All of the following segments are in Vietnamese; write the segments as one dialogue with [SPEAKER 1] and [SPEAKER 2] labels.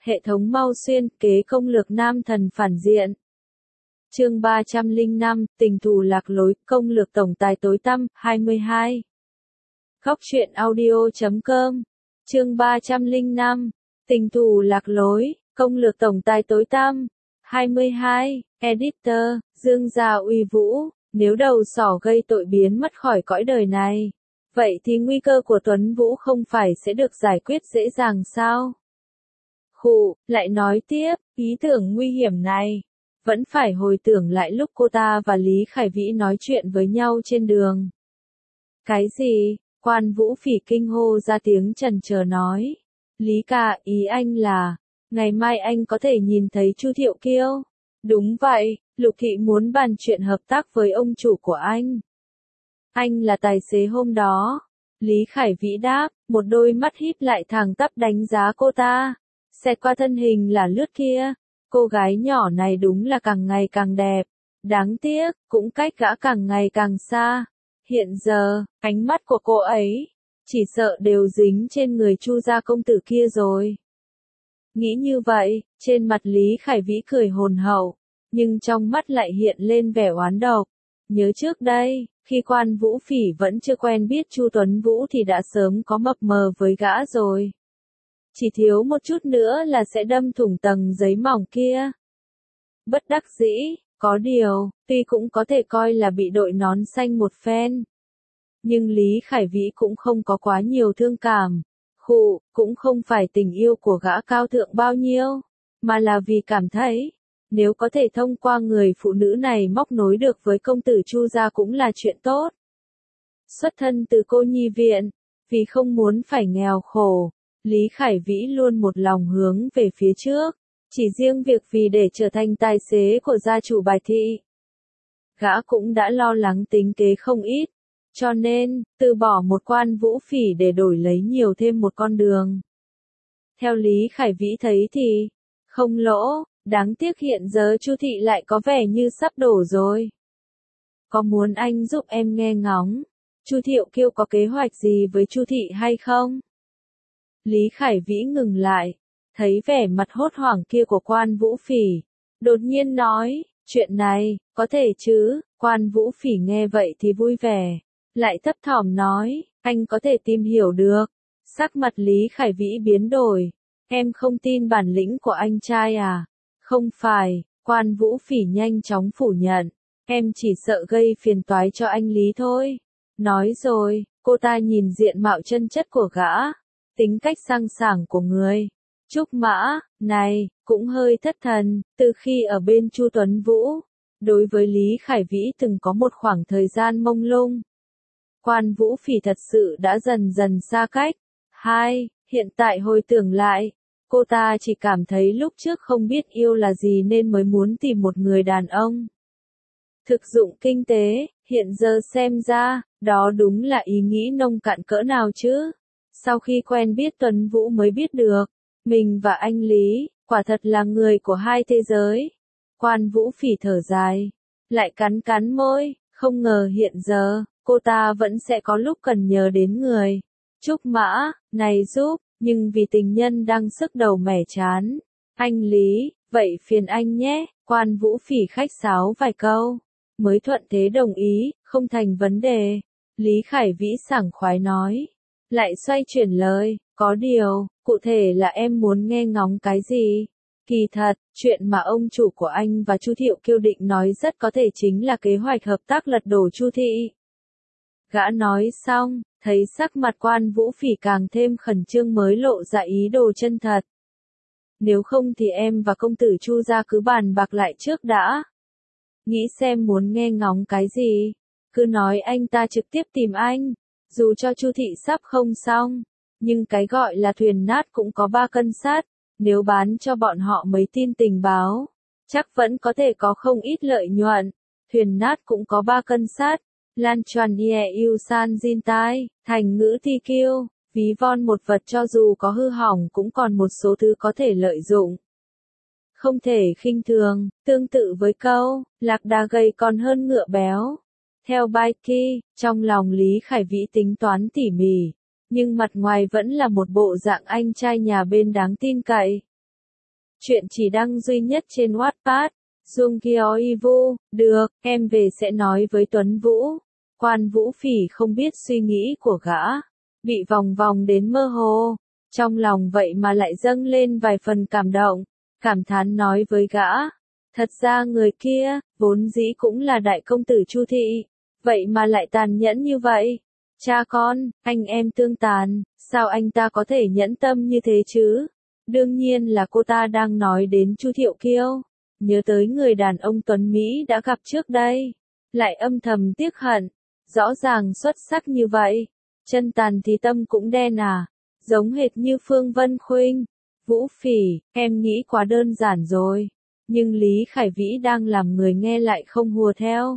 [SPEAKER 1] Hệ thống mau xuyên kế công lược nam thần phản diện. Chương 305, tình thù lạc lối, công lược tổng tài tối tăm, 22. Góc truyện audio.com. Chương 305, tình thù lạc lối, công lược tổng tài tối tăm, 22. Editor, Dương gia uy vũ, nếu đầu sỏ gây tội biến mất khỏi cõi đời này, vậy thì nguy cơ của Tuấn Vũ không phải sẽ được giải quyết dễ dàng sao? Khụ, lại nói tiếp, ý tưởng nguy hiểm này, vẫn phải hồi tưởng lại lúc cô ta và Lý Khải Vĩ nói chuyện với nhau trên đường. Cái gì? Quan Vũ Phỉ kinh hô ra tiếng trần chờ nói. Lý ca, ý anh là, ngày mai anh có thể nhìn thấy Chu Thiệu Kiêu. Đúng vậy, Lục Thị muốn bàn chuyện hợp tác với ông chủ của anh. Anh là tài xế hôm đó. Lý Khải Vĩ đáp, một đôi mắt híp lại thẳng tắp đánh giá cô ta. Xẹt qua thân hình là lướt kia. Cô gái nhỏ này đúng là càng ngày càng đẹp. Đáng tiếc, cũng cách gã càng ngày càng xa. Hiện giờ, ánh mắt của cô ấy, chỉ sợ đều dính trên người Chu gia công tử kia rồi. Nghĩ như vậy, trên mặt Lý Khải Vĩ cười hồn hậu, nhưng trong mắt lại hiện lên vẻ oán độc. Nhớ trước đây, khi Quan Vũ Phỉ vẫn chưa quen biết Chu Tuấn Vũ thì đã sớm có mập mờ với gã rồi. Chỉ thiếu một chút nữa là sẽ đâm thủng tầng giấy mỏng kia. Bất đắc dĩ, có điều, tuy cũng có thể coi là bị đội nón xanh một phen. Nhưng Lý Khải Vĩ cũng không có quá nhiều thương cảm. Khụ, cũng không phải tình yêu của gã cao thượng bao nhiêu, mà là vì cảm thấy, nếu có thể thông qua người phụ nữ này móc nối được với công tử Chu gia cũng là chuyện tốt. Xuất thân từ cô nhi viện, vì không muốn phải nghèo khổ, Lý Khải Vĩ luôn một lòng hướng về phía trước, chỉ riêng việc vì để trở thành tài xế của gia chủ Bài Thị. Gã cũng đã lo lắng tính kế không ít, cho nên, từ bỏ một Quan Vũ Phỉ để đổi lấy nhiều thêm một con đường. Theo Lý Khải Vĩ thấy thì, không lỗ, đáng tiếc hiện giờ Chu Thị lại có vẻ như sắp đổ rồi. Có muốn anh giúp em nghe ngóng, Chu Thiệu Kiêu có kế hoạch gì với Chu Thị hay không? Lý Khải Vĩ ngừng lại, thấy vẻ mặt hốt hoảng kia của Quan Vũ Phỉ, đột nhiên nói, chuyện này, có thể chứ? Quan Vũ Phỉ nghe vậy thì vui vẻ, lại thấp thỏm nói, anh có thể tìm hiểu được. Sắc mặt Lý Khải Vĩ biến đổi, em không tin bản lĩnh của anh trai à? Không phải, Quan Vũ Phỉ nhanh chóng phủ nhận, em chỉ sợ gây phiền toái cho anh Lý thôi. Nói rồi, cô ta nhìn diện mạo chân chất của gã, tính cách sang sảng của người. Trúc Mã, này, cũng hơi thất thần, từ khi ở bên Chu Tuấn Vũ, đối với Lý Khải Vĩ từng có một khoảng thời gian mông lung. Quan Vũ Phỉ thật sự đã dần dần xa cách. Hiện tại hồi tưởng lại, cô ta chỉ cảm thấy lúc trước không biết yêu là gì nên mới muốn tìm một người đàn ông thực dụng kinh tế, hiện giờ xem ra, đó đúng là ý nghĩ nông cạn cỡ nào chứ. Sau khi quen biết Tuấn Vũ mới biết được, mình và anh Lý, quả thật là người của hai thế giới. Quan Vũ Phỉ thở dài, lại cắn cắn môi, không ngờ hiện giờ, cô ta vẫn sẽ có lúc cần nhớ đến người. Trúc Mã, này giúp, nhưng vì tình nhân đang sức đầu mẻ chán. Anh Lý, vậy phiền anh nhé. Quan Vũ Phỉ khách sáo vài câu, mới thuận thế đồng ý, không thành vấn đề. Lý Khải Vĩ sảng khoái nói, lại xoay chuyển lời, có điều, cụ thể là em muốn nghe ngóng cái gì? Kỳ thật, chuyện mà ông chủ của anh và Chu Thiệu Kiêu định nói rất có thể chính là kế hoạch hợp tác lật đổ Chu Thị. Gã nói xong, thấy sắc mặt Quan Vũ Phỉ càng thêm khẩn trương mới lộ ra ý đồ chân thật. Nếu không thì em và công tử Chu gia cứ bàn bạc lại trước đã. Nghĩ xem muốn nghe ngóng cái gì, cứ nói anh ta trực tiếp tìm anh, dù cho Chu Thị sắp không xong, nhưng cái gọi là thuyền nát cũng có 3 cân sắt, nếu bán cho bọn họ mấy tin tình báo, chắc vẫn có thể có không ít lợi nhuận. Thuyền nát cũng có 3 cân sắt. Lan Chuan Ye Yêu San Jin Tai, thành ngữ thi kiêu, ví von một vật cho dù có hư hỏng cũng còn một số thứ có thể lợi dụng. Không thể khinh thường, tương tự với câu, lạc đà gầy còn hơn ngựa béo. Theo Bai Ki, trong lòng Lý Khải Vĩ tính toán tỉ mỉ, nhưng mặt ngoài vẫn là một bộ dạng anh trai nhà bên đáng tin cậy. Chuyện chỉ đăng duy nhất trên Wattpad. Jung Kyo Ivu, được, em về sẽ nói với Tuấn Vũ. Quan Vũ Phỉ không biết suy nghĩ của gã, bị vòng vòng đến mơ hồ, trong lòng vậy mà lại dâng lên vài phần cảm động, cảm thán nói với gã. Thật ra người kia, vốn dĩ cũng là đại công tử Chu Thị, vậy mà lại tàn nhẫn như vậy. Cha con, anh em tương tàn, sao anh ta có thể nhẫn tâm như thế chứ? Đương nhiên là cô ta đang nói đến Chu Thiệu Kiêu. Nhớ tới người đàn ông tuấn Mỹ đã gặp trước đây, lại âm thầm tiếc hận, rõ ràng xuất sắc như vậy, chân tàn thì tâm cũng đen à, giống hệt như Phương Vân Khuynh. Vũ Phỉ, em nghĩ quá đơn giản rồi, nhưng Lý Khải Vĩ đang làm người nghe lại không hùa theo.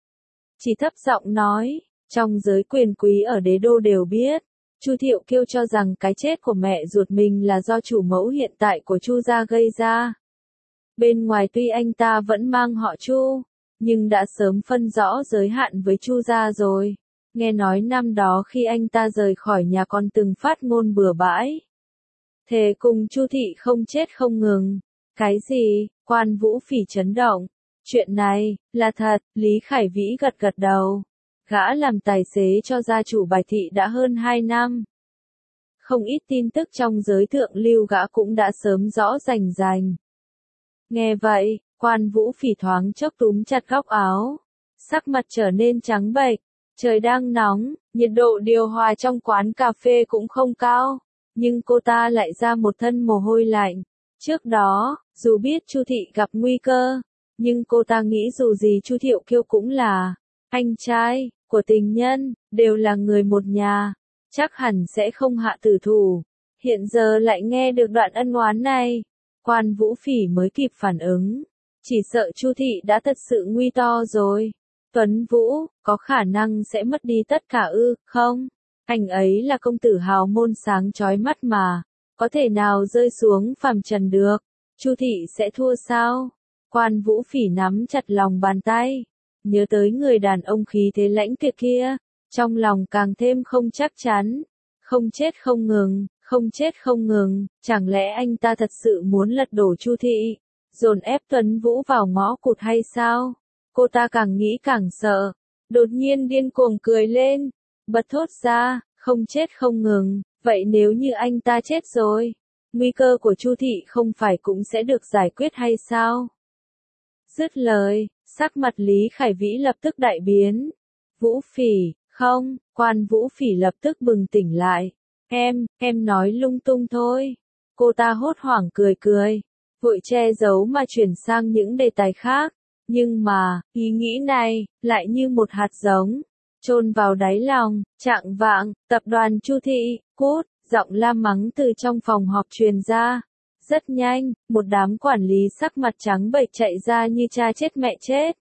[SPEAKER 1] Chỉ thấp giọng nói, trong giới quyền quý ở đế đô đều biết, Chu Thiệu Kiêu cho rằng cái chết của mẹ ruột mình là do chủ mẫu hiện tại của Chu gia gây ra. Bên ngoài tuy anh ta vẫn mang họ Chu, nhưng đã sớm phân rõ giới hạn với Chu gia rồi. Nghe nói năm đó khi anh ta rời khỏi nhà còn từng phát ngôn bừa bãi. Thề cùng Chu Thị không chết không ngừng. Cái gì? Quan Vũ Phỉ chấn động. Chuyện này, là thật, Lý Khải Vĩ gật gật đầu. Gã làm tài xế cho gia chủ Bài Thị đã hơn 2 năm. Không ít tin tức trong giới thượng lưu gã cũng đã sớm rõ rành rành. Nghe vậy, Quan Vũ Phỉ thoáng chốc túm chặt góc áo. Sắc mặt trở nên trắng bệch. Trời đang nóng, nhiệt độ điều hòa trong quán cà phê cũng không cao. Nhưng cô ta lại ra một thân mồ hôi lạnh. Trước đó, dù biết Chu Thị gặp nguy cơ, nhưng cô ta nghĩ dù gì Chu Thiệu Kiêu cũng là anh trai của tình nhân, đều là người một nhà, chắc hẳn sẽ không hạ tử thủ. Hiện giờ lại nghe được đoạn ân oán này, Quan Vũ Phỉ mới kịp phản ứng, chỉ sợ Chu Thị đã thật sự nguy to rồi. Tuấn Vũ, có khả năng sẽ mất đi tất cả ư, không? Anh ấy là công tử hào môn sáng chói mắt mà, có thể nào rơi xuống phàm trần được? Chu Thị sẽ thua sao? Quan Vũ Phỉ nắm chặt lòng bàn tay, nhớ tới người đàn ông khí thế lãnh tuyệt kia, trong lòng càng thêm không chắc chắn. Không chết không ngừng, không chết không ngừng, chẳng lẽ anh ta thật sự muốn lật đổ Chu Thị, dồn ép Tuấn Vũ vào ngõ cụt hay sao? Cô ta càng nghĩ càng sợ, đột nhiên điên cuồng cười lên, bật thốt ra, không chết không ngừng, vậy nếu như anh ta chết rồi, nguy cơ của Chu Thị không phải cũng sẽ được giải quyết hay sao? Dứt lời, sắc mặt Lý Khải Vĩ lập tức đại biến. Vũ Phỉ, không, Quan Vũ Phỉ lập tức bừng tỉnh lại. Em nói lung tung thôi. Cô ta hốt hoảng cười cười, vội che giấu mà chuyển sang những đề tài khác. Nhưng mà, ý nghĩ này, lại như một hạt giống, chôn vào đáy lòng. Chạng vạng, tập đoàn Chu Thị, cút, giọng la mắng từ trong phòng họp truyền ra. Rất nhanh, một đám quản lý sắc mặt trắng bệch chạy ra như cha chết mẹ chết.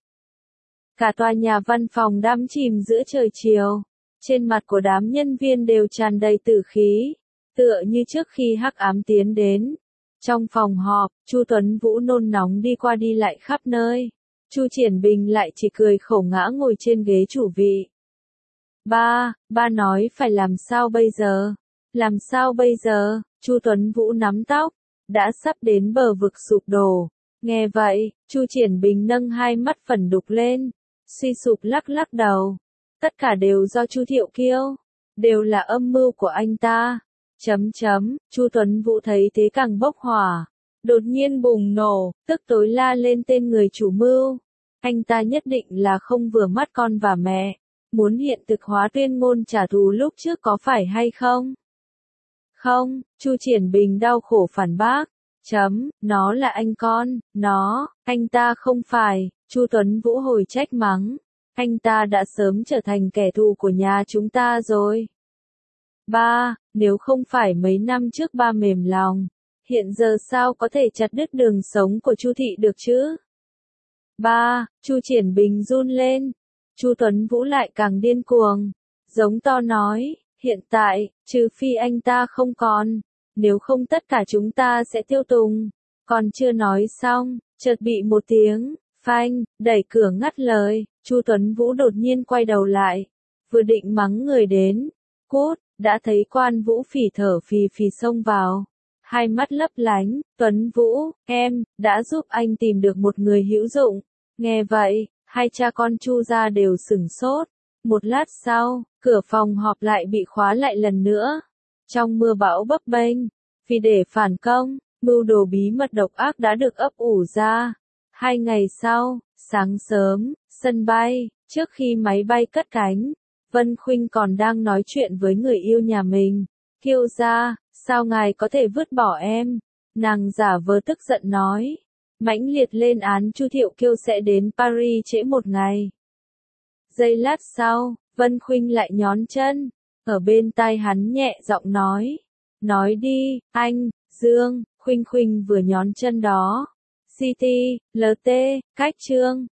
[SPEAKER 1] Cả tòa nhà văn phòng đắm chìm giữa trời chiều. Trên mặt của đám nhân viên đều tràn đầy tử khí, tựa như trước khi hắc ám tiến đến. Trong phòng họp, Chu Tuấn Vũ nôn nóng đi qua đi lại khắp nơi. Chu Triển Bình lại chỉ cười khổ ngã ngồi trên ghế chủ vị. Ba nói phải làm sao bây giờ? Làm sao bây giờ? Chu Tuấn Vũ nắm tóc, đã sắp đến bờ vực sụp đổ. Nghe vậy, Chu Triển Bình nâng hai mắt phần đục lên, suy sụp lắc lắc đầu. Tất cả đều do Chu Thiệu Kiêu, đều là âm mưu của anh ta. Chu Tuấn Vũ thấy thế càng bốc hỏa, đột nhiên bùng nổ, tức tối la lên tên người chủ mưu. Anh ta nhất định là không vừa mắt con và mẹ, muốn hiện thực hóa tuyên ngôn trả thù lúc trước có phải hay không? Không, Chu Triển Bình đau khổ phản bác. Nó là anh con, anh ta không phải. Chu Tuấn Vũ hồi trách mắng. Anh ta đã sớm trở thành kẻ thù của nhà chúng ta rồi. Nếu không phải mấy năm trước ba mềm lòng, hiện giờ sao có thể chặt đứt đường sống của Chu Thị được chứ? Chu Triển Bình run lên. Chu Tuấn Vũ lại càng điên cuồng, giống to nói, hiện tại, trừ phi anh ta không còn, nếu không tất cả chúng ta sẽ tiêu tùng. Còn chưa nói xong, chợt bị một tiếng phanh đẩy cửa ngắt lời. Chu Tuấn Vũ đột nhiên quay đầu lại, vừa định mắng người đến, cút, đã thấy Quan Vũ Phỉ thở phì phì xông vào. hai mắt lấp lánh, Tuấn Vũ, em, đã giúp anh tìm được một người hữu dụng. Nghe vậy, hai cha con Chu gia đều sửng sốt. Một lát sau, cửa phòng họp lại bị khóa lại lần nữa. Trong mưa bão bấp bênh, vì để phản công, mưu đồ bí mật độc ác đã được ấp ủ ra. 2 ngày sau, sáng sớm, sân bay, trước khi máy bay cất cánh, Vân Khuynh còn đang nói chuyện với người yêu nhà mình. Kiêu gia, sao ngài có thể vứt bỏ em? Nàng giả vờ tức giận nói. Mãnh liệt lên án Chu Thiệu Kiêu sẽ đến Paris trễ một ngày. Giây lát sau, Vân Khuynh lại nhón chân, ở bên tai hắn nhẹ giọng nói. Nói đi, anh, Dương, Khuynh Khuynh vừa nhón chân đó. CT, LT, cách chương.